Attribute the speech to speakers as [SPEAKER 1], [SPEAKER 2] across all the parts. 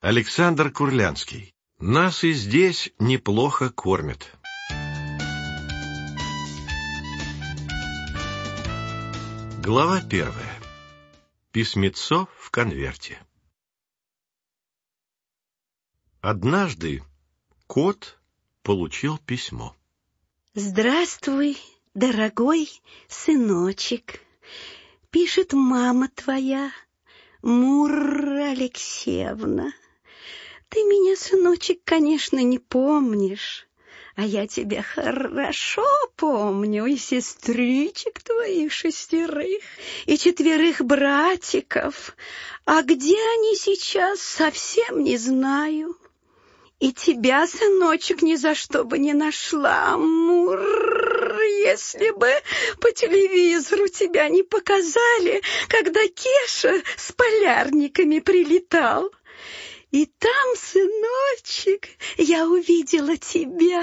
[SPEAKER 1] Александр Курлянский. Нас и здесь неплохо кормят. Глава 1. Письмецо в конверте. Однажды кот получил письмо.
[SPEAKER 2] «Здравствуй, дорогой сыночек. Пишет мама твоя, Мур Алексеевна. Ты меня, сыночек, конечно, не помнишь, а я тебя хорошо помню, и сестричек твоих 6, и 4 братиков. А где они сейчас, совсем не знаю. И тебя, сыночек, ни за что бы не нашла, Мур, если бы по телевизору тебя не показали, когда Кеша с полярниками прилетал. И там, сыночек, я увидела тебя.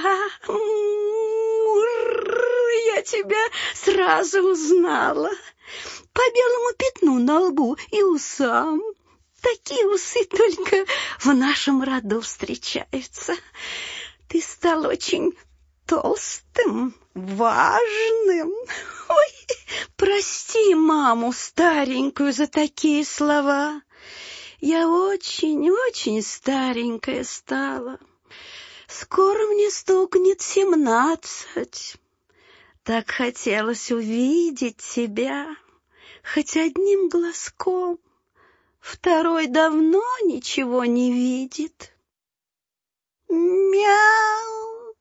[SPEAKER 2] Я тебя сразу узнала. По белому пятну на лбу и усам. Такие усы только в нашем роду встречаются. Ты стал очень толстым, важным. Ой, прости маму старенькую за такие слова. Я очень старенькая стала. Скоро мне стукнет 17. Так хотелось увидеть тебя, хоть одним глазком. Второй давно ничего не видит. Мяу.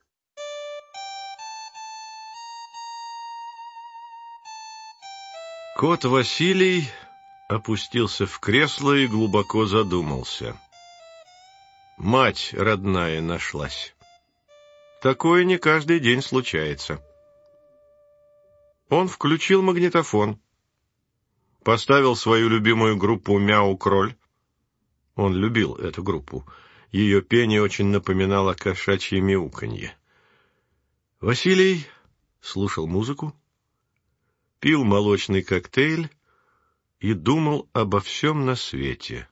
[SPEAKER 1] Кот Василий опустился в кресло и глубоко задумался. Мать родная нашлась. Такое не каждый день случается. Он включил магнитофон, поставил свою любимую группу «Мяу-Кроль». Он любил эту группу. Ее пение очень напоминало кошачье мяуканье. Василий слушал музыку, пил молочный коктейль и думал обо всем на свете.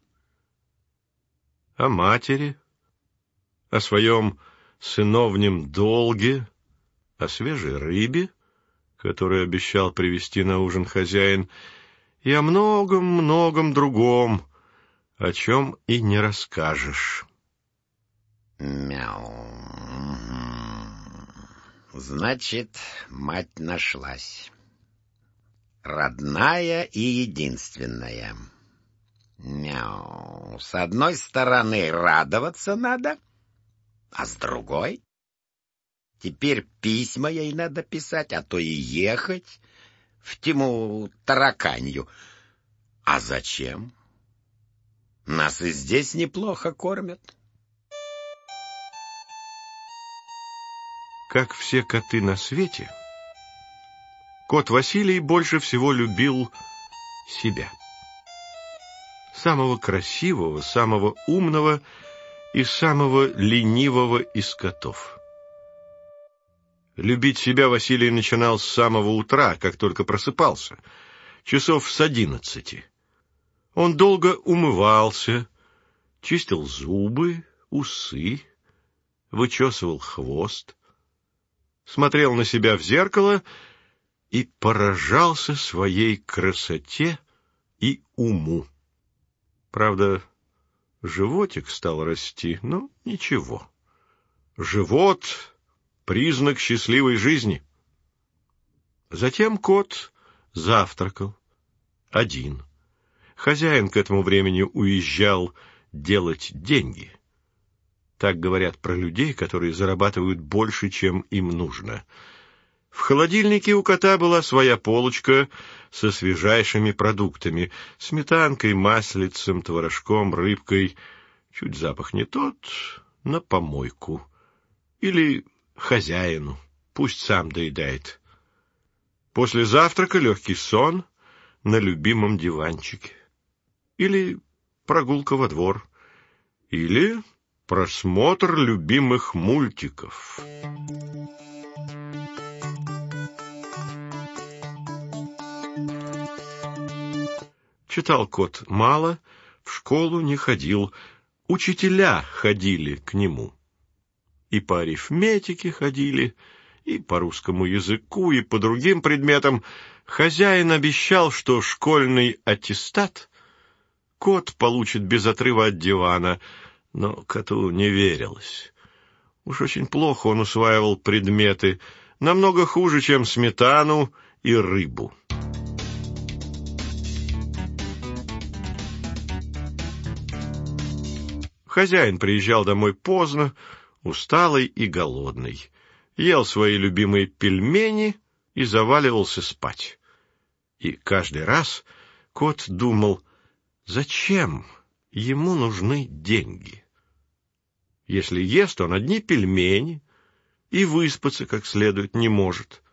[SPEAKER 1] О матери, о своем сыновнем долге, о свежей рыбе, которую обещал привезти на ужин хозяин, и о многом другом, о чем и не расскажешь.
[SPEAKER 3] Мяу. Значит, мать нашлась. Родная и единственная. Мяу. С одной стороны, радоваться надо, а с другой? Теперь письма ей надо писать, а то и ехать в тьму тараканью. А зачем? Нас и здесь неплохо кормят.
[SPEAKER 1] Как все коты на свете, кот Василий больше всего любил себя. Самого красивого, самого умного и самого ленивого из котов. Любить себя Василий начинал с самого утра, как только просыпался, часов с 11. Он долго умывался, чистил зубы, усы, вычесывал хвост, смотрел на себя в зеркало и поражался своей красоте и уму. Правда, животик стал расти, но ничего. Живот — признак счастливой жизни. Затем кот завтракал один. Хозяин к этому времени уезжал делать деньги. Так говорят про людей, которые зарабатывают больше, чем им нужно. В холодильнике у кота была своя полочка со свежайшими продуктами: сметанкой, маслицем, творожком, рыбкой. Чуть запах не тот, на помойку. Или хозяину, пусть сам доедает. После завтрака легкий сон на любимом диванчике. Или прогулка во двор. Или просмотр любимых мультиков. Читал кот мало, в школу не ходил, Учителя ходили к нему. И по арифметике ходили, и по русскому языку, и по другим предметам. Хозяин обещал, что школьный аттестат кот получит без отрыва от дивана, но коту не верилось. Уж очень плохо он усваивал предметы, намного хуже, чем сметану и рыбу. Хозяин приезжал домой поздно, усталый и голодный, ел свои любимые пельмени и заваливался спать. И каждый раз кот думал, зачем ему нужны деньги? Если ест он одни пельмени и выспаться как следует не может.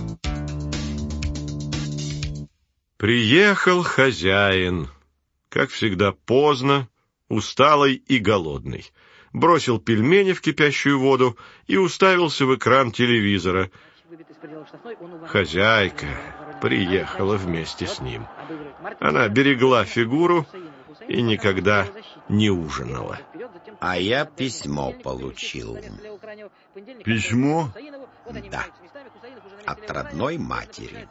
[SPEAKER 1] Приехал хозяин, как всегда поздно, усталый и голодный, бросил пельмени в кипящую воду и уставился в экран телевизора. Хозяйка приехала вместе с ним. Она берегла фигуру и никогда не ужинала.
[SPEAKER 3] А я письмо получил.
[SPEAKER 4] Письмо?
[SPEAKER 3] Да, от родной матери.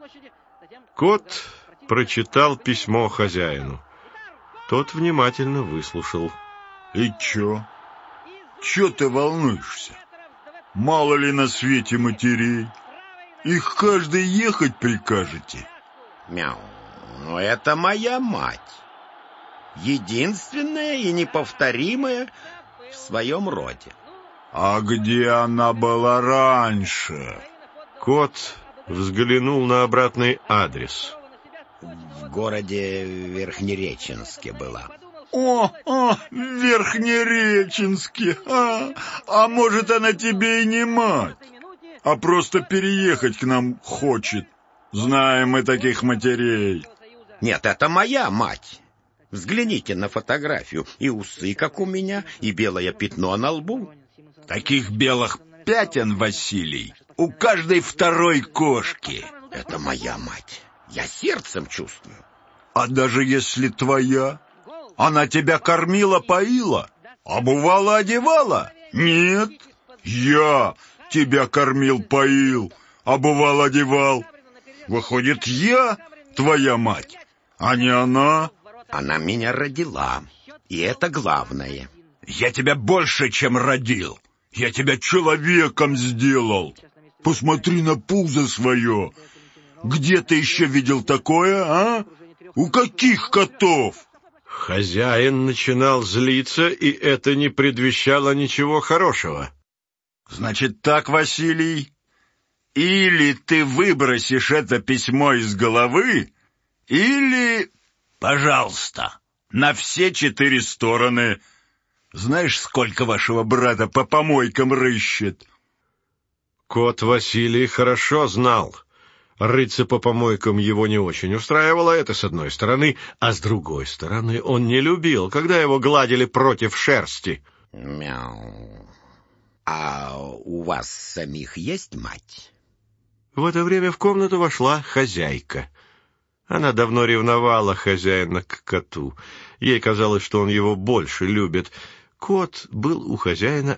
[SPEAKER 1] Кот прочитал письмо хозяину. Тот внимательно выслушал.
[SPEAKER 4] И чё? Чё ты волнуешься? Мало ли на свете матерей? Их каждый ехать прикажете?
[SPEAKER 3] Мяу, но это моя мать. Единственная и неповторимая в своем роде.
[SPEAKER 4] А где она была раньше?
[SPEAKER 1] Кот взглянул на обратный адрес.
[SPEAKER 3] В городе Верхнереченске была.
[SPEAKER 4] О, в Верхнереченске. А может, она тебе и не мать, а просто переехать к нам хочет. Знаем мы таких матерей.
[SPEAKER 3] Нет, это моя мать. Взгляните на фотографию. И усы, как у меня, и белое пятно на лбу.
[SPEAKER 4] Таких белых пятен, Василий, у каждой второй кошки.
[SPEAKER 3] Это моя мать. Я сердцем чувствую.
[SPEAKER 4] А даже если твоя, она тебя кормила, поила, обувала, одевала? Нет, я тебя кормил, поил, обувал, одевал. Выходит, я твоя мать, а не она.
[SPEAKER 3] Она меня родила, и это главное.
[SPEAKER 4] Я тебя больше, чем родил. Я тебя человеком сделал. Посмотри на пузо свое. Где ты еще видел такое, а? У каких котов?
[SPEAKER 1] Хозяин начинал злиться, и это не предвещало ничего хорошего.
[SPEAKER 4] Значит так, Василий, или ты выбросишь это письмо из головы, или, пожалуйста, на все 4 стороны. Знаешь, сколько вашего брата по помойкам рыщет?
[SPEAKER 1] Кот Василий хорошо знал. Рыться по помойкам его не очень устраивало, это с одной стороны, а с другой стороны он не любил, когда его гладили против шерсти.
[SPEAKER 3] Мяу. А у вас самих есть мать?
[SPEAKER 1] В это время в комнату вошла хозяйка. Она давно ревновала хозяина к коту. Ей казалось, что он его больше любит. Кот был у хозяина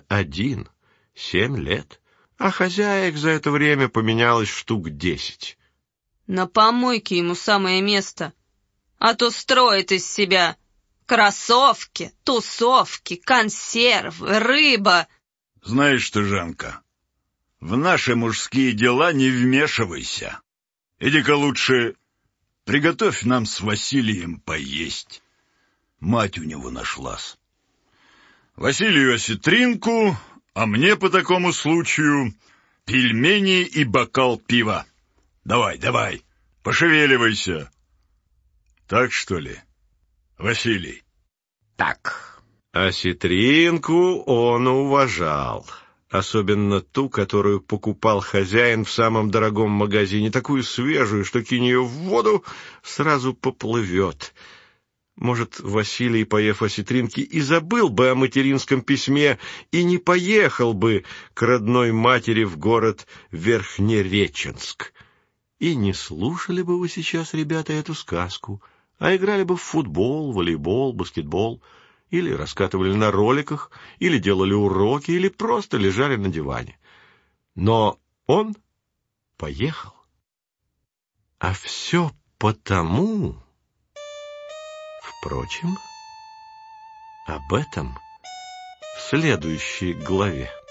[SPEAKER 1] 7 лет. А хозяек за это время поменялось штук 10.
[SPEAKER 5] На помойке ему самое место, а то строит из себя кроссовки, тусовки, консервы, рыба.
[SPEAKER 4] Знаешь что, Жанка, в наши мужские дела не вмешивайся. Иди-ка лучше приготовь нам с Василием поесть. Мать у него нашлась. Василию осетринку, а мне по такому случаю пельмени и бокал пива. Давай, давай, пошевеливайся. Так, что ли, Василий?
[SPEAKER 3] Так.
[SPEAKER 1] Осетринку он уважал. Особенно ту, которую покупал хозяин в самом дорогом магазине. Такую свежую, что кинь ее в воду, сразу поплывет. Может, Василий, поев осетринки, и забыл бы о материнском письме, и не поехал бы к родной матери в город Верхнереченск. И не слушали бы вы сейчас, ребята, эту сказку, а играли бы в футбол, волейбол, баскетбол или раскатывали на роликах, или делали уроки, или просто лежали на диване. Но он поехал. А все потому... Впрочем, об этом в следующей главе.